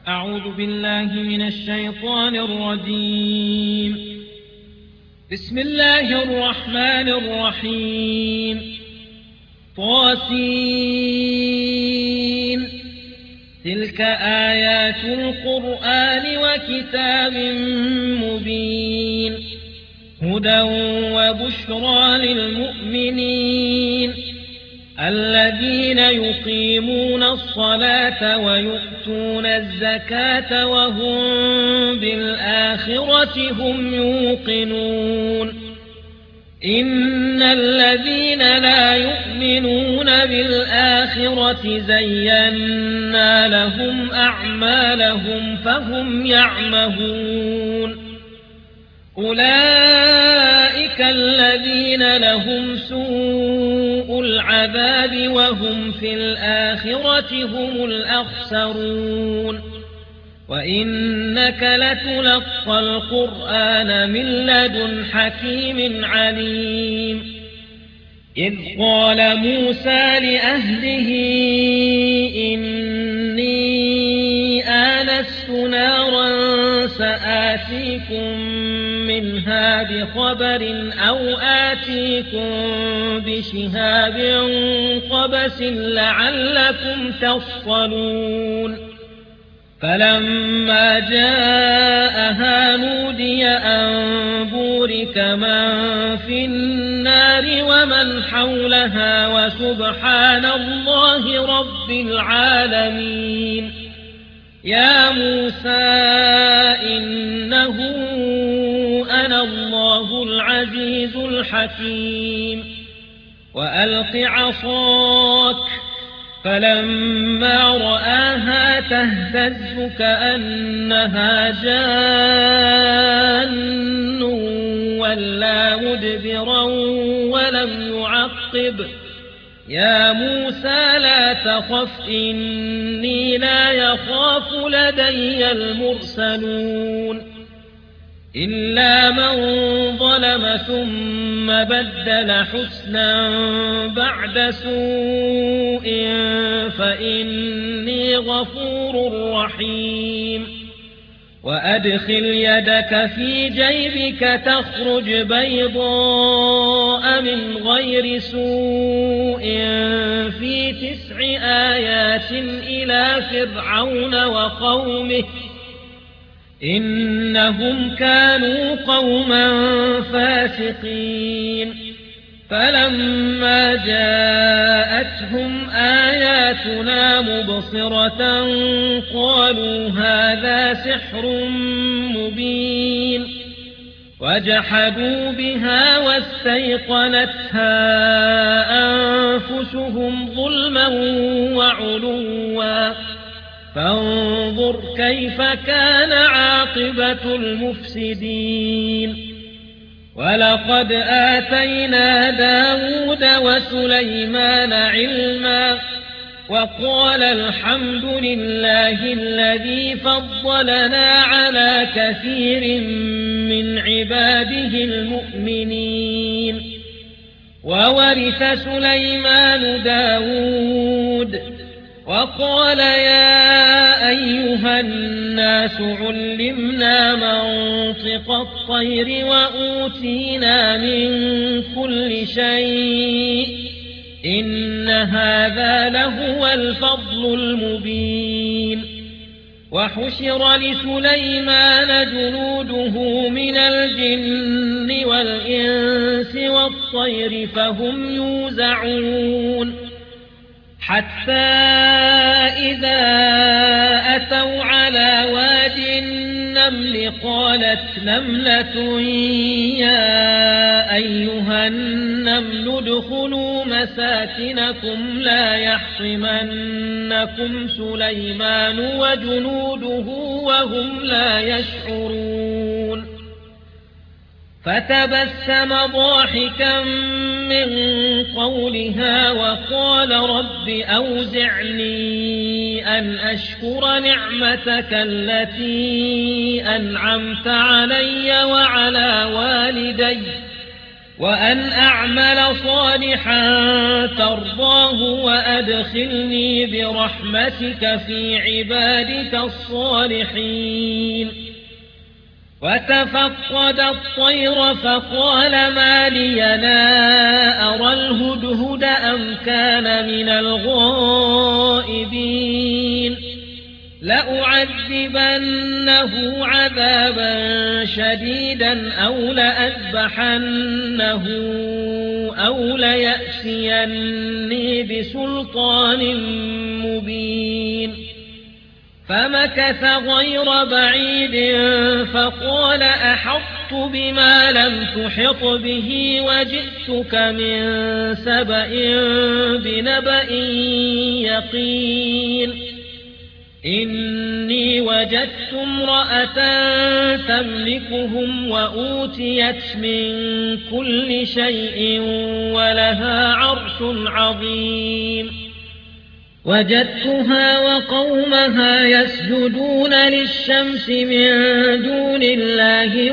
أعوذ بالله من الشيطان الرجيم. بسم الله الرحمن الرحيم. طاسين. تلك آيات القرآن وكتاب مبين، هدى وبشرى للمؤمنين الذين يقيمون الصلاة ويؤتون الزكاة وهم بالآخرة هم يوقنون. إن الذين لا يؤمنون بالآخرة زينا لهم أعمالهم فهم يعمهون. أولئك الذين لهم سوء العذاب وهم في الآخرة هم الأخسرون. وإنك لتلقى القرآن من لدن حكيم عليم. إذ قال موسى لأهله إني آنست نارا سآتيكم منها بخبر أو آتيكم بشهاب قبس لعلكم تصطلون. فلما جاءها نودي أن بورك من في النار ومن حولها وسبحان الله رب العالمين. يا موسى إنه أنا الله العزيز الحكيم. وألق عصاك. فلما رآها تهتز كأنها جان ولا مدبرا ولم يعقب. يا موسى لا تخف إني لا يخاف لدي المرسلون. إلا من ظلم ثم بدل حسنا بعد سوء فإني غفور رحيم. وأدخل يدك في جيبك تخرج بيضاء من غير سوء في 9 آيات إلى فرعون وقومه إنهم كانوا قوما فاسقين. فلما جاءتهم آياتنا مبصرة قالوا هذا سحر مبين. وجحدوا بها واستيقنتها أنفسهم ظلما وعلوا. فانظر كيف كان عاقبة المفسدين. ولقد آتينا داود وسليمان علما وقال الحمد لله الذي فضلنا على كثير من عباده المؤمنين. وورث سليمان داود وقال يا أيها الناس علمنا منطق الطير وأوتينا من كل شيء إن هذا لهو الفضل المبين. وحشر لسليمان جنوده من الجن والإنس والطير فهم يوزعون. حتى إذا أتوا على واد النمل قالت نملة يا أيها النمل ادخلوا مساكنكم لا يحطمنكم سليمان وجنوده وهم لا يشعرون. فتبسم ضاحكا من قولها وقال رب أوزعني أن أشكر نعمتك التي أنعمت علي وعلى والدي وأن أعمل صالحا ترضاه وأدخلني برحمتك في عبادك الصالحين. وتفقد الطير فقال ما لي لا أرى الهدهد أم كان من الغائبين. لأعذبنه عذابا شديدا أو لأذبحنه أو ليأتيني بسلطان مبين. فمكث غير بعيد فقال أحطت بما لم تحط به وجئتك من سبأ بنبأ يقين. إني وجدت امرأة تملكهم وأوتيت من كل شيء ولها عرش عظيم. وجدتها وقومها يسجدون للشمس من دون الله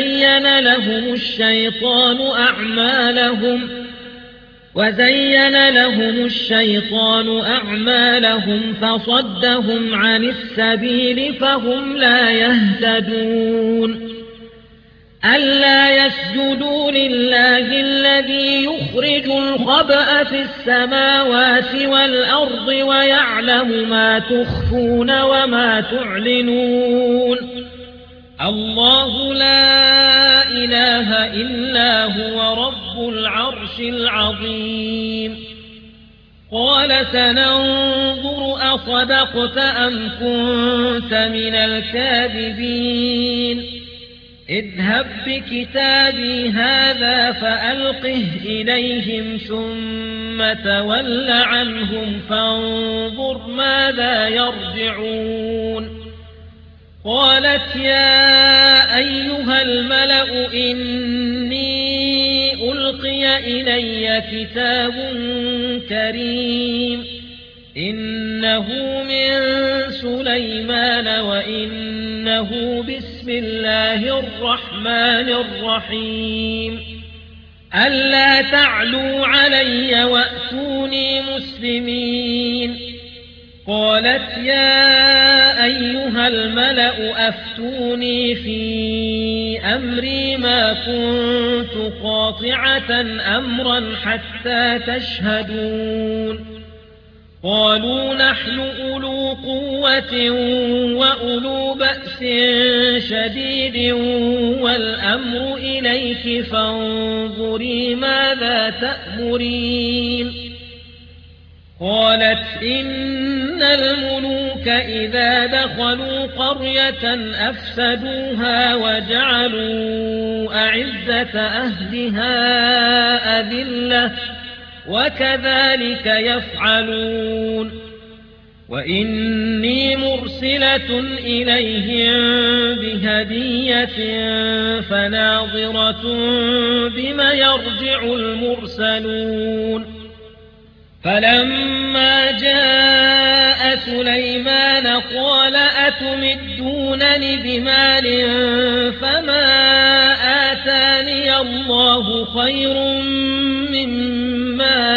وزين لهم الشيطان أعمالهم فصدهم عن السبيل فهم لا يهتدون. ألا يسجدوا لله الذي يخرج الخبأ في السماوات والأرض ويعلم ما تخفون وما تعلنون. الله لا إله إلا هو رب العرش العظيم. قال سننظر أصدقت أم كنت من الكاذبين. اذهب بكتابي هذا فألقه إليهم ثم تول عنهم فانظر ماذا يرجعون. قالت يا أيها الملأ إني ألقي إلي كتاب كريم إنه من سليمان وإنه بسم الله الرحمن الرحيم. ألا تعلوا علي وأتوني مسلمين. قالت يا أيها الملأ أفتوني في أمري ما كنت قاطعة أمرا حتى تشهدون. قالوا نحن أولو قوة وأولو بأس شديد والأمر إليك فانظري ماذا تأمرين. قالت إن الملوك إذا دخلوا قرية أفسدوها وجعلوا أعزة أهلها أذلة وكذلك يفعلون. وإني مرسلة إليهم بهدية فناظرة بما يرجع المرسلون. فلما جاء سليمان قال أتمدونني بمال فما آتاني الله خير مما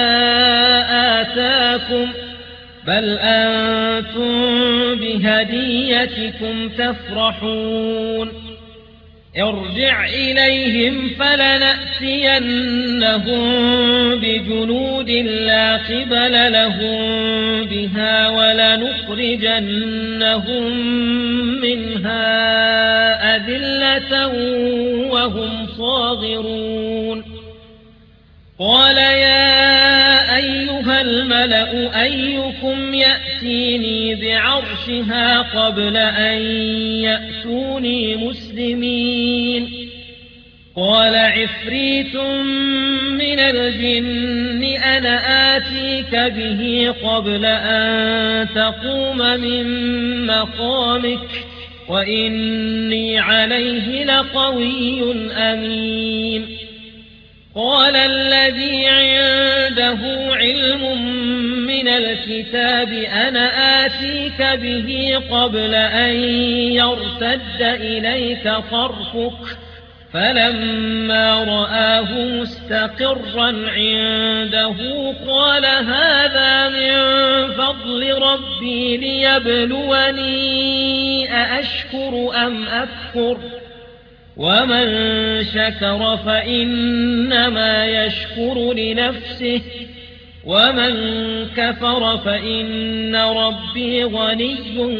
آتاكم بل أنتم بهديتكم تفرحون. ارجع إليهم فلنأتينهم بجنود لا قبل لهم بها ولنخرجنهم منها أذلة وهم صاغرون. قال يا أيها الملأ أيكم يأتيني بعرشها قبل أن يأتوني مسلمين. قال عفريت من الجن أنا آتيك به قبل أن تقوم من مقامك وإني عليه لقوي أمين. قال الذي عنده علم من الكتاب أنا آتيك به قبل أن يرتد إليك طرفك فلما رآه مستقرا عنده قال هذا من فضل ربي ليبلوني أأشكر أم أكفر ومن شكر فإنما يشكر لنفسه ومن كفر فإن ربي غني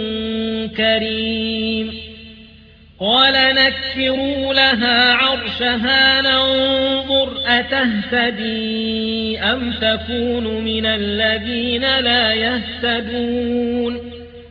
كريم قال نكروا لها عرشها ننظر أتهتدي أم تكون من الذين لا يهتدون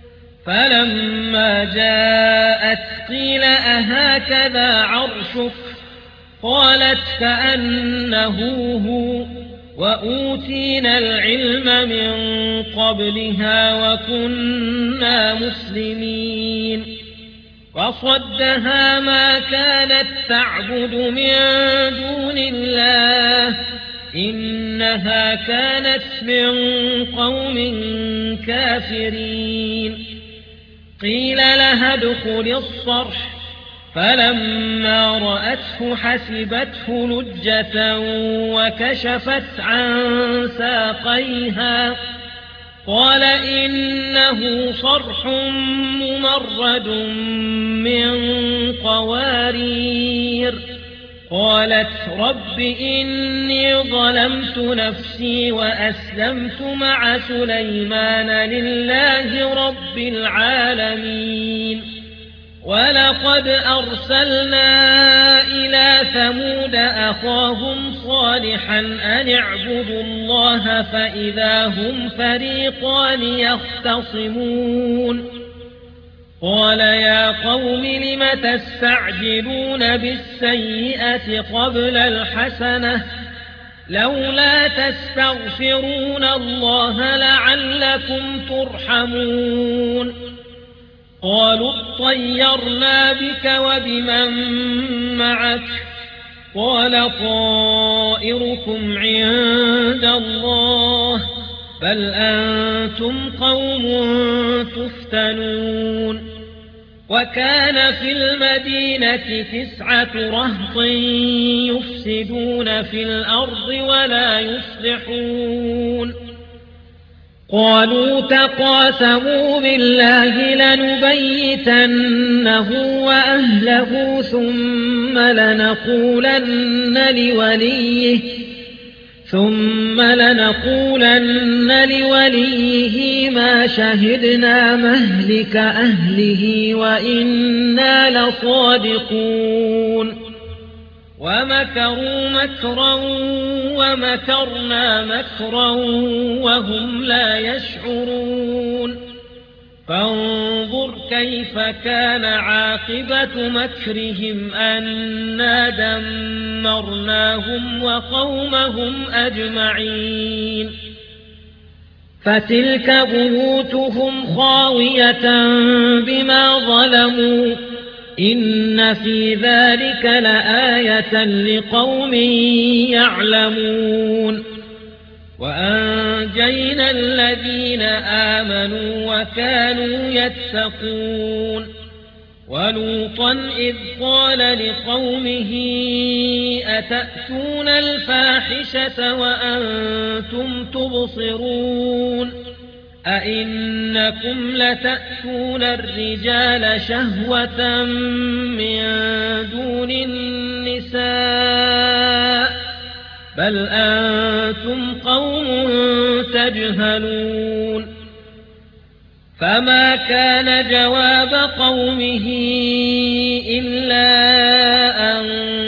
فلما جاءت قيل أهكذا عرشك قالت كأنه هو وأوتينا العلم من قبلها وكنا مسلمين وصدها ما كانت تعبد من دون الله إنها كانت من قوم كافرين قيل لها ادخل الصرح فلما رأته حسبته لجة وكشفت عن ساقيها قال إنه صرح ممرد من قوارير قالت رب إني ظلمت نفسي وأسلمت مع سليمان لله رب العالمين ولقد أرسلنا إلى ثمود أخاهم صالحا أن اعبدوا الله فإذا هم فريقان يختصمون قال يا قوم لم تستعجلون بالسيئة قبل الحسنة لولا تستغفرون الله لعلكم ترحمون قالوا اطيرنا بك وبمن معك قال طائركم عند الله بل أنتم قوم تفتنون وكان في المدينة 9 رهط يفسدون في الأرض ولا يصلحون قالوا تقاسموا بالله لنبيتنه وأهله ثم لنقولن لوليه ما شهدنا مهلك أهله وإنا لصادقون ومكروا مكرا ومكرنا مكرا وهم لا يشعرون فانظر كيف كان عاقبة مكرهم أنا دمرناهم وقومهم أجمعين فتلك بيوتهم خاوية بما ظلموا إن في ذلك لآية لقوم يعلمون وأنجينا الذين آمنوا وكانوا يتقون ولوطا إذ قال لقومه أتأتون الفاحشة وأنتم تبصرون أئنكم لتأتون الرجال شهوة من دون النساء بل أنتم قوم تجهلون فما كان جواب قومه إلا أن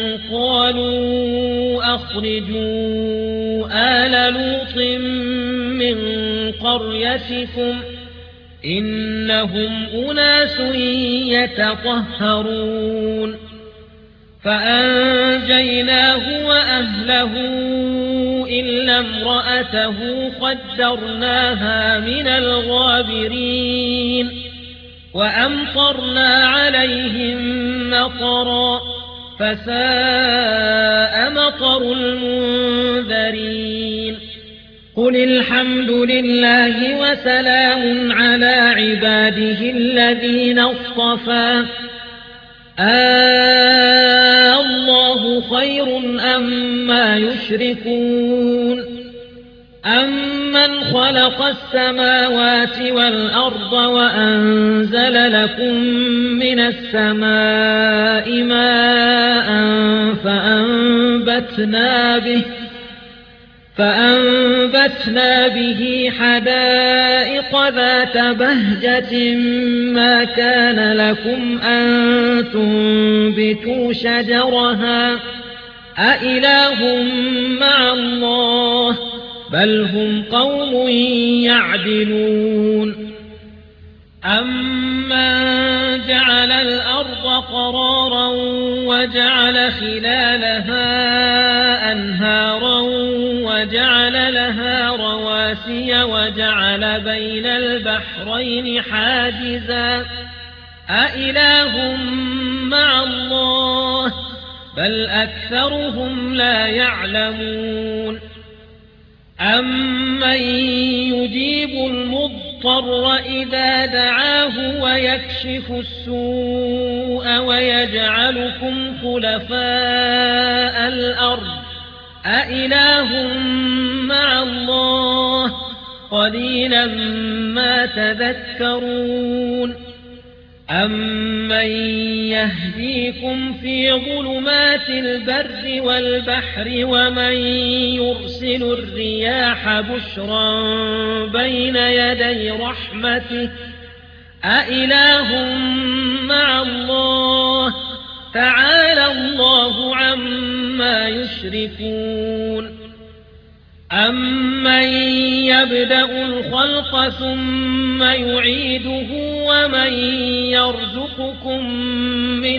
قالوا أخرجوا آل لوط من قريتكم إنهم أناس يتطهرون فأنجيناه وأهله إلا امرأته قدرناها من الغابرين وأمطرنا عليهم مطرا فساء مطر المنذرين قل الحمد لله وسلام على عباده الذين اصطفى الله خير أما يشركون أمن خلق السماوات والأرض وأنزل لكم من السماء ماء فأنبتنا به حدائق ذات بهجة ما كان لكم أن تنبتوا شجرها أإله مع الله بل هم قوم يعدلون أمن جعل الأرض قرارا وجعل خلالها أنهارا وجعل لها رواسي وجعل بين البحرين حاجزا أإله مع الله بل أكثرهم لا يعلمون أمن يجيب المضطر إذا دعاه ويكشف السوء ويجعلكم خلفاء الأرض أإله مع الله قليلا ما تذكرون أمن يهديكم في ظلمات البر والبحر ومن يرسل الرياح بشرا بين يدي رحمته أإله مع الله تعالى الله عما يشركون أمن يبدأ الخلق ثم يعيده ومن يرزقكم من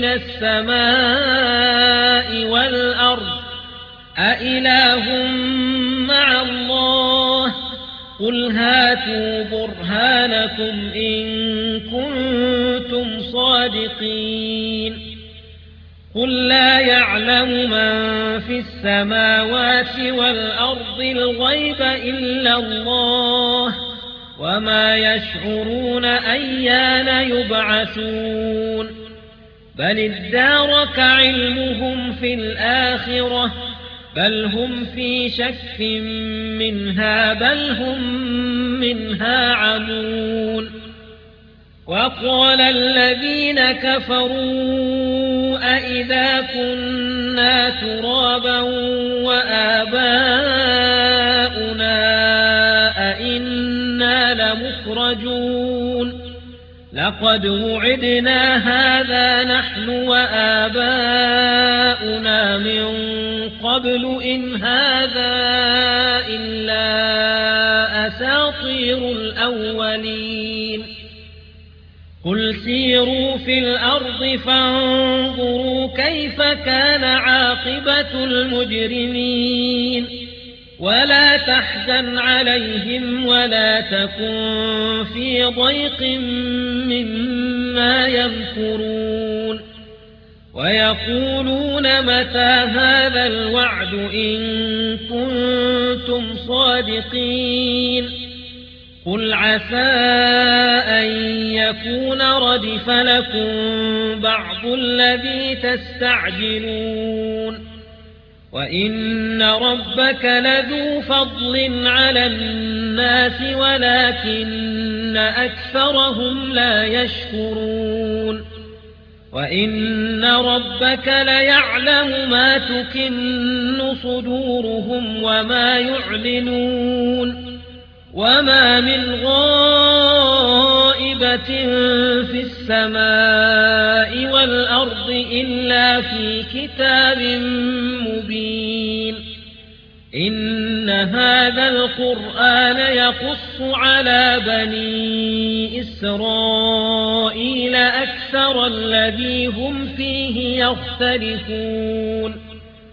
السماء والأرض أإله مع الله قل هاتوا برهانكم إن كنتم صادقين قل لا يعلم من في السماوات والأرض الغيب إلا الله وما يشعرون أيان يبعثون بل ادارك علمهم في الآخرة بل هم في شك منها بل هم منها عمون وقال الذين كفروا أئذا كنا ترابا وآباؤنا أئنا لمخرجون لقد وعدنا هذا نحن وآباؤنا من قبل إن هذا إلا أساطير الأولين قل سيروا في الأرض فانظروا كيف كان عاقبة المجرمين ولا تحزن عليهم ولا تكن في ضيق مما يمكرون ويقولون متى هذا الوعد إن كنتم صادقين قل عسى أن يكون ردف لكم بعض الذي تستعجلون وإن ربك لذو فضل على الناس ولكن أكثرهم لا يشكرون وإن ربك ليعلم ما تكن صدورهم وما يعلنون وما من غائبة في السماء والأرض إلا في كتاب مبين إن هذا القرآن يقص على بني إسرائيل أكثر الذي هم فيه يختلفون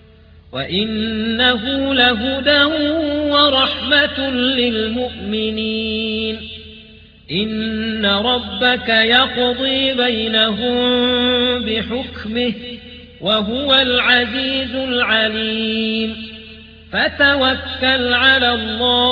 وإنه لهدى ورحمة للمؤمنين إن ربك يقضي بينهم بحكمه وهو العزيز العليم فتوكل على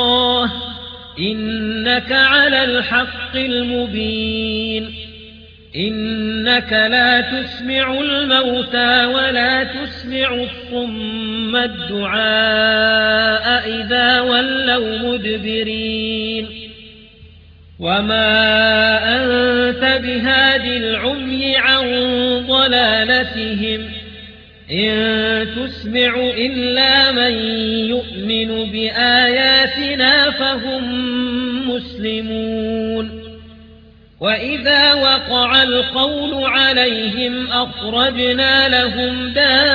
الله إنك على الحق المبين إنك لا تسمع الموتى ولا تسمع الصم الدعاء إذا ولوا مدبرين وما أنت بهاد العمي عن ضلالتهم إن تسمع إلا من يؤمن بآياتنا فهم مسلمون وإذا وقع القول عليهم أخرجنا لهم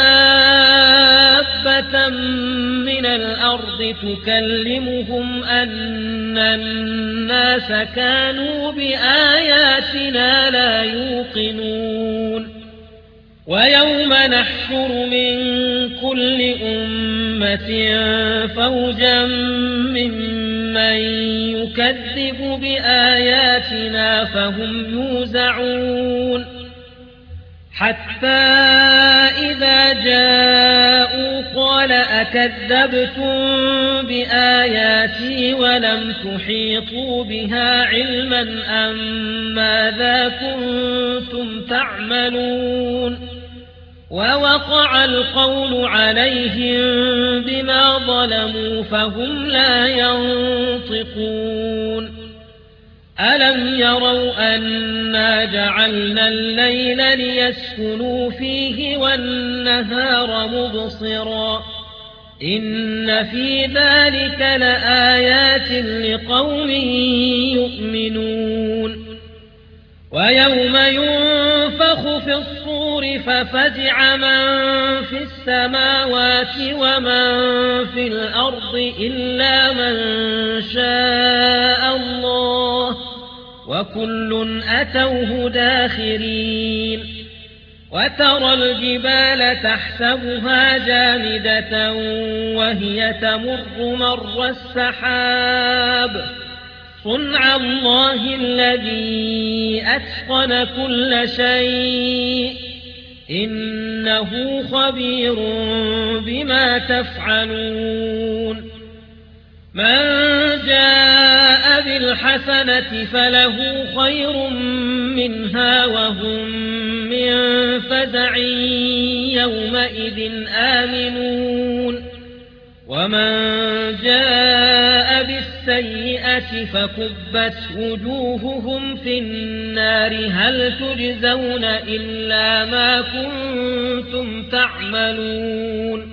دابة من الأرض تكلمهم أن الناس كانوا بآياتنا لا يوقنون ويوم نحشر من كل أمة فوجا ممن يكذب بآياتنا فهم يوزعون حتى إذا جاءوا قال أكذبتم بآياتي ولم تحيطوا بها علما أم ماذا كنتم تعملون ووقع القول عليهم بما ظلموا فهم لا ينطقون ألم يروا أنا جعلنا الليل ليسكنوا فيه والنهار مبصرا إن في ذلك لآيات لقوم يؤمنون ويوم ينفخ في الصور ففزع من في السماوات ومن في الأرض إلا من شاء الله وكل أتوه داخرين وترى الجبال تحسبها جامدة وهي تمر مر السحاب صنع الله الذي أتقن كل شيء إنه خبير بما تفعلون من جاء بالحسنة فله خير منها وهم من فزع يومئذ آمنون ومن جاء بالسيئة فكبت وجوههم في النار هل تجزون إلا ما كنتم تعملون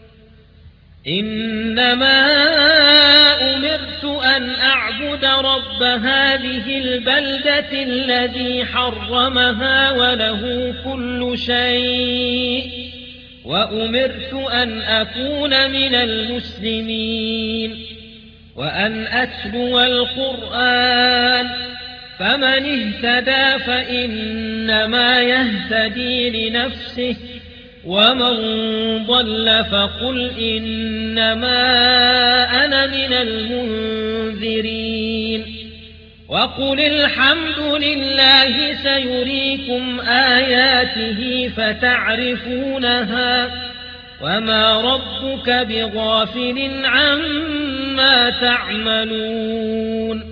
إنما أمرت أن أعبد رب هذه البلدة الذي حرمها وله كل شيء وأمرت أن أكون من المسلمين وأن أتلو القرآن فمن اهتدى فإنما يهتدي لنفسه ومن ضل فقل إنما أنا من المنذرين وقل الحمد لله سيريكم آياته فتعرفونها وما ربك بغافل عما تعملون